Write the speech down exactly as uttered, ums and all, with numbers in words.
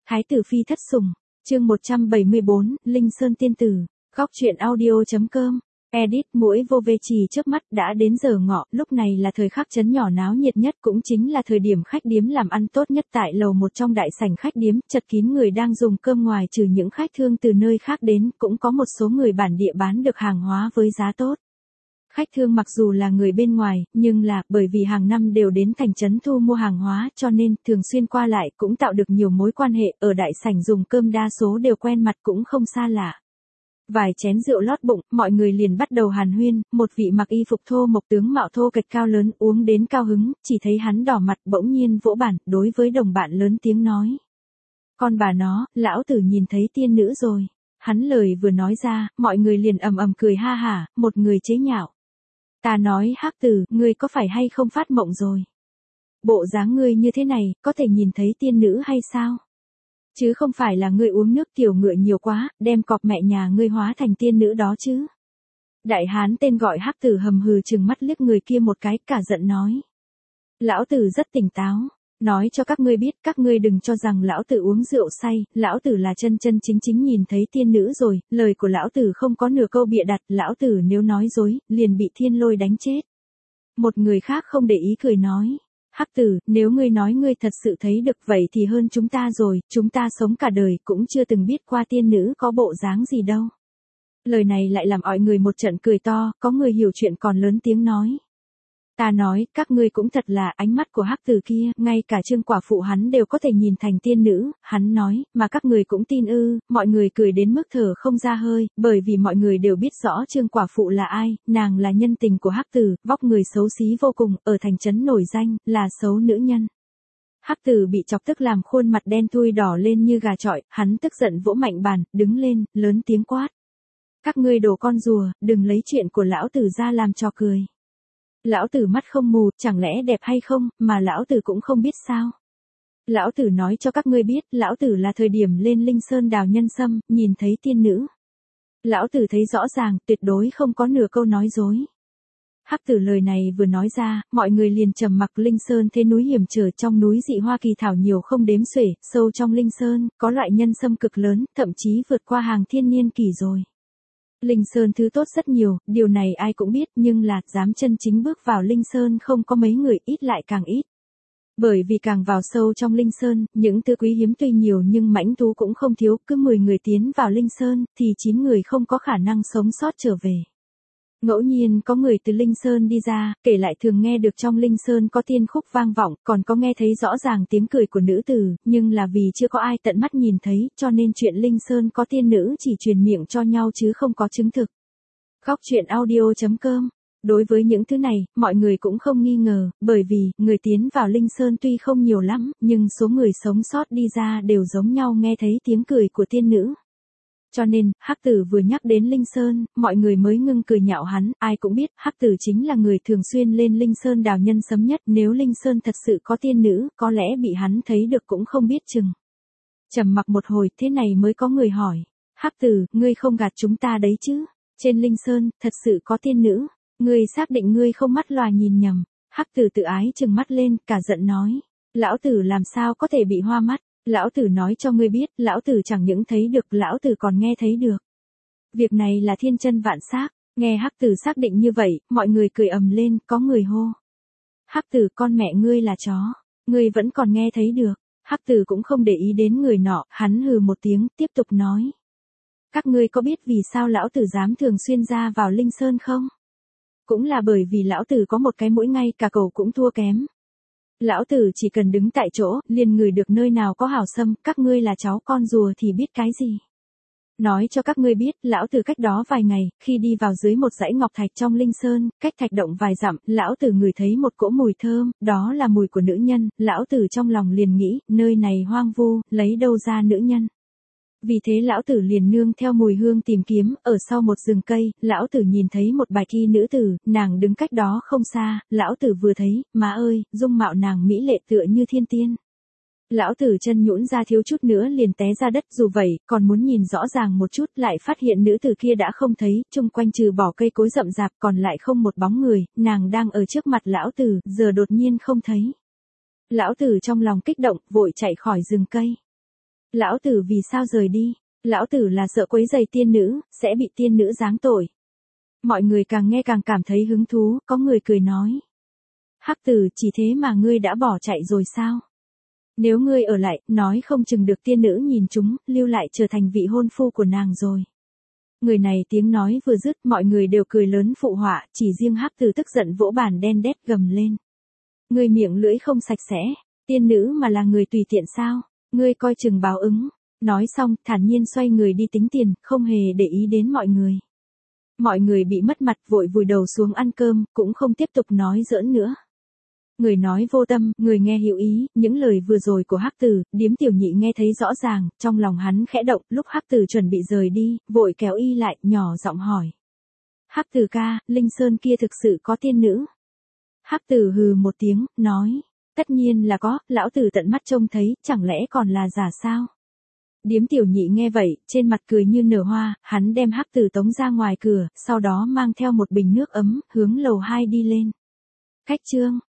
Thái tử phi thất sủng, chương một trăm bảy mươi bốn, Linh Sơn tiên tử, góc truyện audio.com. Edit mũi vô về trì trước mắt đã đến giờ ngọ, lúc này là thời khắc trấn nhỏ náo nhiệt nhất, cũng chính là thời điểm khách điếm làm ăn tốt nhất tại lầu một trong đại sảnh khách điếm, chật kín người đang dùng cơm. Ngoài trừ những khách thương từ nơi khác đến, cũng có một số người bản địa bán được hàng hóa với giá tốt. Khách thương mặc dù là người bên ngoài, nhưng là, bởi vì hàng năm đều đến thành trấn thu mua hàng hóa, cho nên, thường xuyên qua lại, cũng tạo được nhiều mối quan hệ, ở đại sảnh dùng cơm đa số đều quen mặt cũng không xa lạ. Vài chén rượu lót bụng, mọi người liền bắt đầu hàn huyên, một vị mặc y phục thô mộc tướng mạo thô kệch cao lớn uống đến cao hứng, chỉ thấy hắn đỏ mặt bỗng nhiên vỗ bàn, đối với đồng bạn lớn tiếng nói. Con bà nó, lão tử nhìn thấy tiên nữ rồi. Hắn lời vừa nói ra, mọi người liền ầm ầm cười ha hả, một người chế nhạo. Ta nói hắc tử, ngươi có phải hay không phát mộng rồi? Bộ dáng ngươi như thế này, có thể nhìn thấy tiên nữ hay sao? Chứ không phải là ngươi uống nước tiểu ngựa nhiều quá, đem cọp mẹ nhà ngươi hóa thành tiên nữ đó chứ. Đại hán tên gọi hắc tử hầm hừ trừng mắt liếc người kia một cái, cả giận nói. Lão tử rất tỉnh táo, nói cho các ngươi biết, các ngươi đừng cho rằng lão tử uống rượu say, lão tử là chân chân chính chính nhìn thấy tiên nữ rồi, lời của lão tử không có nửa câu bịa đặt, lão tử nếu nói dối, liền bị thiên lôi đánh chết. Một người khác không để ý cười nói. Hắc tử, nếu ngươi nói ngươi thật sự thấy được vậy thì hơn chúng ta rồi, chúng ta sống cả đời cũng chưa từng biết qua tiên nữ có bộ dáng gì đâu. Lời này lại làm mọi người một trận cười to, có người hiểu chuyện còn lớn tiếng nói. Ta nói, các ngươi cũng thật là ánh mắt của hắc tử kia, ngay cả Trương quả phụ hắn đều có thể nhìn thành tiên nữ, hắn nói, mà các người cũng tin ư, mọi người cười đến mức thở không ra hơi, bởi vì mọi người đều biết rõ Trương quả phụ là ai, nàng là nhân tình của hắc tử, vóc người xấu xí vô cùng, ở thành trấn nổi danh, là xấu nữ nhân. Hắc tử bị chọc tức làm khuôn mặt đen thui đỏ lên như gà chọi, hắn tức giận vỗ mạnh bàn, đứng lên, lớn tiếng quát. Các ngươi đồ con rùa, đừng lấy chuyện của lão tử ra làm trò cười. Lão tử mắt không mù, chẳng lẽ đẹp hay không, mà lão tử cũng không biết sao. Lão tử nói cho các ngươi biết, lão tử là thời điểm lên Linh Sơn đào nhân sâm, nhìn thấy tiên nữ. Lão tử thấy rõ ràng, tuyệt đối không có nửa câu nói dối. Hắc tử lời này vừa nói ra, mọi người liền trầm mặc. Linh Sơn thế núi hiểm trở, trong núi dị hoa kỳ thảo nhiều không đếm xuể, sâu trong Linh Sơn, có loại nhân sâm cực lớn, thậm chí vượt qua hàng thiên niên kỷ rồi. Linh Sơn thứ tốt rất nhiều, điều này ai cũng biết, nhưng là, dám chân chính bước vào Linh Sơn không có mấy người, ít lại càng ít. Bởi vì càng vào sâu trong Linh Sơn, những thứ quý hiếm tuy nhiều nhưng mãnh thú cũng không thiếu, cứ mười người tiến vào Linh Sơn, thì chín người không có khả năng sống sót trở về. Ngẫu nhiên có người từ Linh Sơn đi ra, kể lại thường nghe được trong Linh Sơn có tiên khúc vang vọng, còn có nghe thấy rõ ràng tiếng cười của nữ tử, nhưng là vì chưa có ai tận mắt nhìn thấy, cho nên chuyện Linh Sơn có tiên nữ chỉ truyền miệng cho nhau chứ không có chứng thực. Góc truyện audio.com. Đối với những thứ này, mọi người cũng không nghi ngờ, bởi vì, người tiến vào Linh Sơn tuy không nhiều lắm, nhưng số người sống sót đi ra đều giống nhau nghe thấy tiếng cười của tiên nữ. Cho nên, hắc tử vừa nhắc đến Linh Sơn, mọi người mới ngưng cười nhạo hắn, ai cũng biết, hắc tử chính là người thường xuyên lên Linh Sơn đào nhân sấm nhất, nếu Linh Sơn thật sự có tiên nữ, có lẽ bị hắn thấy được cũng không biết chừng. Trầm mặc một hồi, thế này mới có người hỏi, hắc tử, ngươi không gạt chúng ta đấy chứ, trên Linh Sơn, thật sự có tiên nữ, ngươi xác định ngươi không mắt lòa nhìn nhầm, hắc tử tự ái trừng mắt lên, cả giận nói, lão tử làm sao có thể bị hoa mắt. Lão tử nói cho ngươi biết, lão tử chẳng những thấy được, lão tử còn nghe thấy được. Việc này là thiên chân vạn xác, nghe hắc tử xác định như vậy, mọi người cười ầm lên, có người hô. Hắc tử con mẹ ngươi là chó, ngươi vẫn còn nghe thấy được. Hắc tử cũng không để ý đến người nọ, hắn hừ một tiếng, tiếp tục nói. Các ngươi có biết vì sao lão tử dám thường xuyên ra vào Linh Sơn không? Cũng là bởi vì lão tử có một cái mũi ngay cả cậu cũng thua kém. Lão tử chỉ cần đứng tại chỗ, liền ngửi được nơi nào có hảo sâm, các ngươi là cháu con rùa thì biết cái gì. Nói cho các ngươi biết, lão tử cách đó vài ngày, khi đi vào dưới một dãy ngọc thạch trong Linh Sơn, cách thạch động vài dặm, lão tử ngửi thấy một cỗ mùi thơm, đó là mùi của nữ nhân, lão tử trong lòng liền nghĩ, nơi này hoang vu, lấy đâu ra nữ nhân. Vì thế lão tử liền nương theo mùi hương tìm kiếm, ở sau một rừng cây, lão tử nhìn thấy một bài kỳ nữ tử, nàng đứng cách đó không xa, lão tử vừa thấy, má ơi, dung mạo nàng mỹ lệ tựa như thiên tiên. Lão tử chân nhũn ra thiếu chút nữa liền té ra đất, dù vậy, còn muốn nhìn rõ ràng một chút, lại phát hiện nữ tử kia đã không thấy, chung quanh trừ bỏ cây cối rậm rạp còn lại không một bóng người, nàng đang ở trước mặt lão tử, giờ đột nhiên không thấy. Lão tử trong lòng kích động, vội chạy khỏi rừng cây. Lão tử vì sao rời đi? Lão tử là sợ quấy rầy tiên nữ, sẽ bị tiên nữ giáng tội. Mọi người càng nghe càng cảm thấy hứng thú, có người cười nói. Hắc tử, chỉ thế mà ngươi đã bỏ chạy rồi sao? Nếu ngươi ở lại, nói không chừng được tiên nữ nhìn chúng, lưu lại trở thành vị hôn phu của nàng rồi. Người này tiếng nói vừa dứt, mọi người đều cười lớn phụ họa, chỉ riêng Hắc tử tức giận vỗ bàn đen đét gầm lên. Ngươi miệng lưỡi không sạch sẽ, tiên nữ mà là người tùy tiện sao? Ngươi coi chừng báo ứng. Nói xong, thản nhiên xoay người đi tính tiền, không hề để ý đến mọi người. Mọi người bị mất mặt vội vùi đầu xuống ăn cơm, cũng không tiếp tục nói giỡn nữa. Người nói vô tâm, người nghe hữu ý, những lời vừa rồi của Hắc tử, Điếm Tiểu Nhị nghe thấy rõ ràng, trong lòng hắn khẽ động, lúc Hắc tử chuẩn bị rời đi, vội kéo y lại, nhỏ giọng hỏi. Hắc tử ca, Linh Sơn kia thực sự có tiên nữ? Hắc tử hừ một tiếng, nói. Tất nhiên là có, lão tử tận mắt trông thấy, chẳng lẽ còn là giả sao? Điếm Tiểu Nhị nghe vậy, trên mặt cười như nở hoa, hắn đem Hắc tử tống ra ngoài cửa, sau đó mang theo một bình nước ấm, hướng lầu hai đi lên. Khách trương,